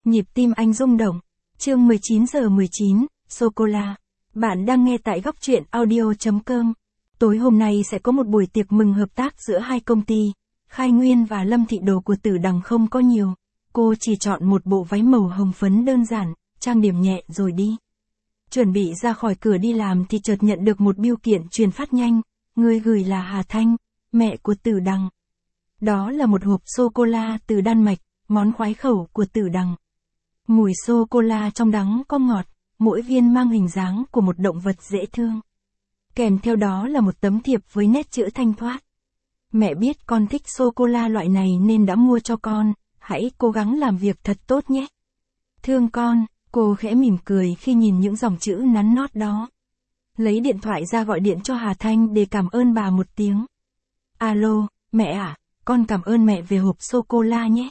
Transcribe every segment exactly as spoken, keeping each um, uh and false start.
Nhịp tim anh rung động. Chương mười chín giờ mười chín, sô-cô-la. Bạn đang nghe tại góc truyện audio chấm com. Tối hôm nay sẽ có một buổi tiệc mừng hợp tác giữa hai công ty. Khai Nguyên và Lâm Thị đồ của Tử Đằng không có nhiều. Cô chỉ chọn một bộ váy màu hồng phấn đơn giản, trang điểm nhẹ rồi đi. Chuẩn bị ra khỏi cửa đi làm thì chợt nhận được một bưu kiện truyền phát nhanh. Người gửi là Hà Thanh, mẹ của Tử Đằng. Đó là một hộp sô-cô-la từ Đan Mạch, món khoái khẩu của Tử Đằng. Mùi sô-cô-la trong đắng có ngọt, mỗi viên mang hình dáng của một động vật dễ thương. Kèm theo đó là một tấm thiệp với nét chữ thanh thoát. Mẹ biết con thích sô-cô-la loại này nên đã mua cho con, hãy cố gắng làm việc thật tốt nhé. Thương con, cô khẽ mỉm cười khi nhìn những dòng chữ nắn nót đó. Lấy điện thoại ra gọi điện cho Hà Thanh để cảm ơn bà một tiếng. Alo, mẹ à, con cảm ơn mẹ về hộp sô-cô-la nhé.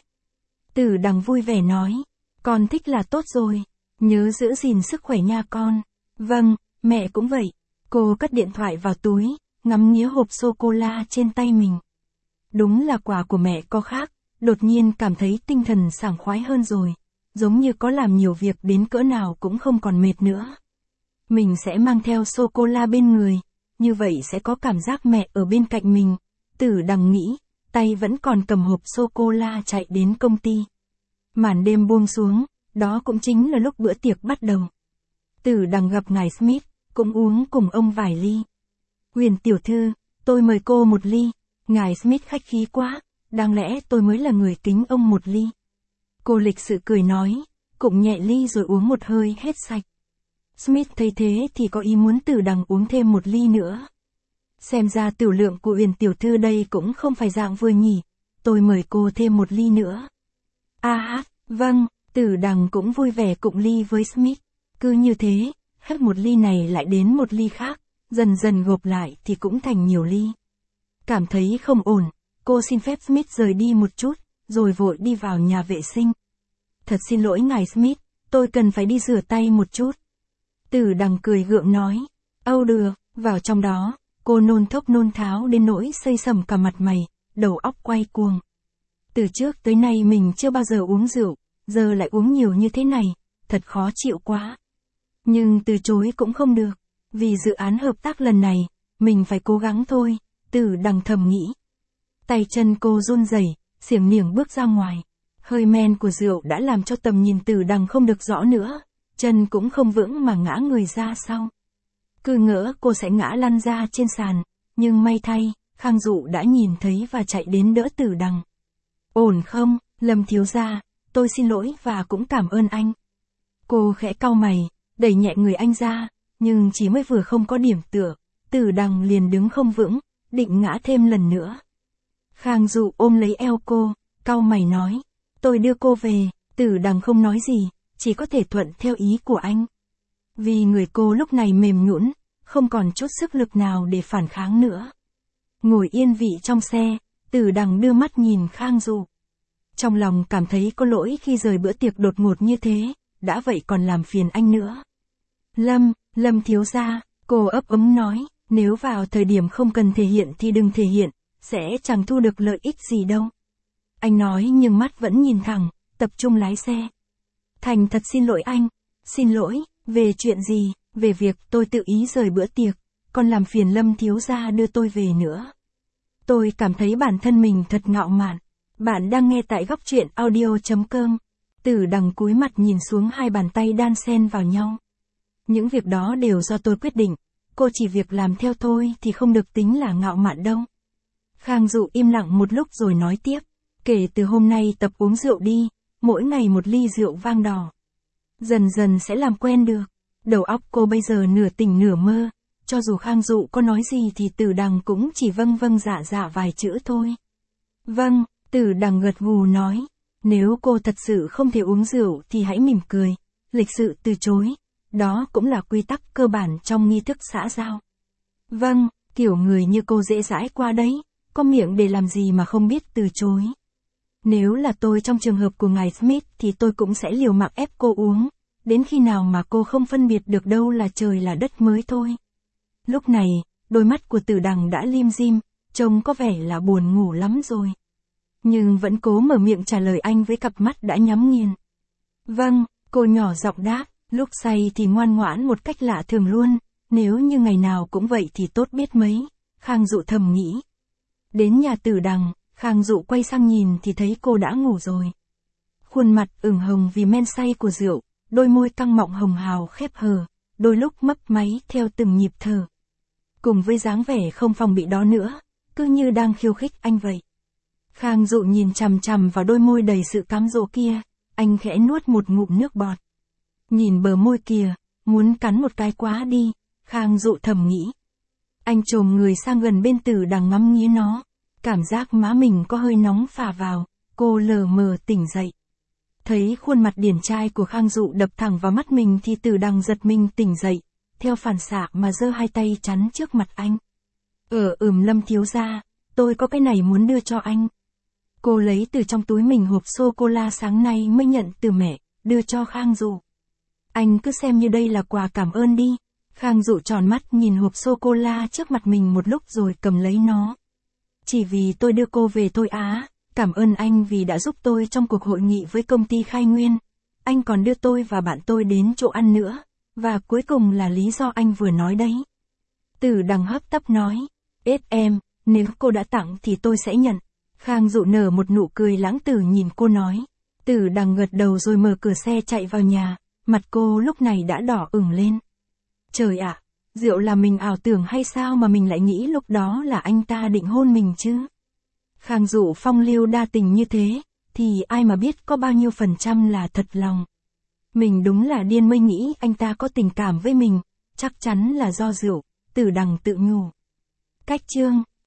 Tử Đằng vui vẻ nói. Con thích là tốt rồi, nhớ giữ gìn sức khỏe nha con. Vâng, mẹ cũng vậy. Cô cất điện thoại vào túi, ngắm nghía hộp sô-cô-la trên tay mình. Đúng là quà của mẹ có khác, đột nhiên cảm thấy tinh thần sảng khoái hơn rồi. Giống như có làm nhiều việc đến cỡ nào cũng không còn mệt nữa. Mình sẽ mang theo sô-cô-la bên người, như vậy sẽ có cảm giác mẹ ở bên cạnh mình. Tử Đằng nghĩ, tay vẫn còn cầm hộp sô-cô-la chạy đến công ty. Màn đêm buông xuống, đó cũng chính là lúc bữa tiệc bắt đầu. Tử Đằng gặp ngài Smith, cũng uống cùng ông vài ly. Huyền tiểu thư, tôi mời cô một ly. Ngài Smith khách khí quá, đáng lẽ tôi mới là người kính ông một ly. Cô lịch sự cười nói, cũng nhẹ ly rồi uống một hơi hết sạch. Smith thấy thế thì có ý muốn Tử Đằng uống thêm một ly nữa. Xem ra tiểu lượng của Huyền tiểu thư đây cũng không phải dạng vừa nhỉ, tôi mời cô thêm một ly nữa. A hát, vâng, Tử Đằng cũng vui vẻ cụng ly với Smith. Cứ như thế, hết một ly này lại đến một ly khác, dần dần gộp lại thì cũng thành nhiều ly. Cảm thấy không ổn, cô xin phép Smith rời đi một chút, rồi vội đi vào nhà vệ sinh. Thật xin lỗi ngài Smith, tôi cần phải đi rửa tay một chút. Tử Đằng cười gượng nói, âu được, vào trong đó, cô nôn thốc nôn tháo đến nỗi xây sầm cả mặt mày, đầu óc quay cuồng. Từ trước tới nay mình chưa bao giờ uống rượu, giờ lại uống nhiều như thế này, thật khó chịu quá. Nhưng từ chối cũng không được, vì dự án hợp tác lần này, mình phải cố gắng thôi, Tử Đằng thầm nghĩ. Tay chân cô run rẩy, xiềng niềng bước ra ngoài. Hơi men của rượu đã làm cho tầm nhìn Tử Đằng không được rõ nữa, chân cũng không vững mà ngã người ra sau. Cứ ngỡ cô sẽ ngã lăn ra trên sàn, nhưng may thay, Khang Dụ đã nhìn thấy và chạy đến đỡ Tử Đằng. Ổn không, Lâm thiếu gia, tôi xin lỗi và cũng cảm ơn anh. Cô khẽ cau mày, đẩy nhẹ người anh ra, nhưng chỉ mới vừa không có điểm tựa, Tử Đằng liền đứng không vững, định ngã thêm lần nữa. Khang Dụ ôm lấy eo cô, cau mày nói, tôi đưa cô về. Tử Đằng không nói gì, chỉ có thể thuận theo ý của anh. Vì người cô lúc này mềm nhũn, không còn chút sức lực nào để phản kháng nữa. Ngồi yên vị trong xe, Tử Đằng đưa mắt nhìn Khang Dụ. Trong lòng cảm thấy có lỗi khi rời bữa tiệc đột ngột như thế, đã vậy còn làm phiền anh nữa. Lâm, Lâm thiếu gia, cô ấp úng nói, nếu vào thời điểm không cần thể hiện thì đừng thể hiện, sẽ chẳng thu được lợi ích gì đâu. Anh nói nhưng mắt vẫn nhìn thẳng, tập trung lái xe. Thành thật xin lỗi anh. Xin lỗi, về chuyện gì? Về việc tôi tự ý rời bữa tiệc, còn làm phiền Lâm thiếu gia đưa tôi về nữa. Tôi cảm thấy bản thân mình thật ngạo mạn. Bạn đang nghe tại góc truyện audio chấm com. Tử Đằng cúi mặt nhìn xuống hai bàn tay đan xen vào nhau. Những việc đó đều do tôi quyết định, cô chỉ việc làm theo tôi thì không được tính là ngạo mạn đâu. Khang Dụ im lặng một lúc rồi nói tiếp, kể từ hôm nay tập uống rượu đi, mỗi ngày một ly rượu vang đỏ. Dần dần sẽ làm quen được. Đầu óc cô bây giờ nửa tỉnh nửa mơ, cho dù Khang Dụ có nói gì thì Tử Đằng cũng chỉ vâng vâng dạ dạ vài chữ thôi. Vâng, Tử Đằng gật gù nói, nếu cô thật sự không thể uống rượu thì hãy mỉm cười, lịch sự từ chối, đó cũng là quy tắc cơ bản trong nghi thức xã giao. Vâng, kiểu người như cô dễ dãi qua đấy, có miệng để làm gì mà không biết từ chối. Nếu là tôi trong trường hợp của ngài Smith thì tôi cũng sẽ liều mạng ép cô uống, đến khi nào mà cô không phân biệt được đâu là trời là đất mới thôi. Lúc này, đôi mắt của Tử Đằng đã lim dim, trông có vẻ là buồn ngủ lắm rồi. Nhưng vẫn cố mở miệng trả lời anh với cặp mắt đã nhắm nghiền. Vâng, cô nhỏ giọng đáp, lúc say thì ngoan ngoãn một cách lạ thường luôn, nếu như ngày nào cũng vậy thì tốt biết mấy, Khang Dụ thầm nghĩ. Đến nhà Tử Đằng, Khang Dụ quay sang nhìn thì thấy cô đã ngủ rồi. Khuôn mặt ửng hồng vì men say của rượu, đôi môi căng mọng hồng hào khép hờ, đôi lúc mấp máy theo từng nhịp thở. Cùng với dáng vẻ không phòng bị đó nữa, cứ như đang khiêu khích anh vậy. Khang Dụ nhìn chằm chằm vào đôi môi đầy sự cám dỗ kia, anh khẽ nuốt một ngụm nước bọt. Nhìn bờ môi kìa, muốn cắn một cái quá đi, Khang Dụ thầm nghĩ. Anh chồm người sang gần bên Tử Đằng ngắm nghía nó, cảm giác má mình có hơi nóng phả vào, cô lờ mờ tỉnh dậy. Thấy khuôn mặt điển trai của Khang Dụ đập thẳng vào mắt mình thì Tử Đằng giật mình tỉnh dậy, theo phản xạ mà giơ hai tay chắn trước mặt anh. Ờ ừm Lâm thiếu gia, tôi có cái này muốn đưa cho anh. Cô lấy từ trong túi mình hộp sô-cô-la sáng nay mới nhận từ mẹ, đưa cho Khang Dụ. Anh cứ xem như đây là quà cảm ơn đi. Khang Dụ tròn mắt nhìn hộp sô-cô-la trước mặt mình một lúc rồi cầm lấy nó. Chỉ vì tôi đưa cô về thôi á, cảm ơn anh vì đã giúp tôi trong cuộc hội nghị với công ty Khai Nguyên. Anh còn đưa tôi và bạn tôi đến chỗ ăn nữa, và cuối cùng là lý do anh vừa nói đấy. Tử Đằng hấp tấp nói, ết em, nếu cô đã tặng thì tôi sẽ nhận. Khang Dụ nở một nụ cười lãng tử nhìn cô nói. Tử Đằng gật đầu rồi mở cửa xe chạy vào nhà, mặt cô lúc này đã đỏ ửng lên. Trời ạ, rượu là mình ảo tưởng hay sao mà mình lại nghĩ lúc đó là anh ta định hôn mình chứ? Khang Dụ phong lưu đa tình như thế, thì ai mà biết có bao nhiêu phần trăm là thật lòng. Mình đúng là điên mới nghĩ anh ta có tình cảm với mình, chắc chắn là do rượu, Tử Đằng tự nhủ. Cách chương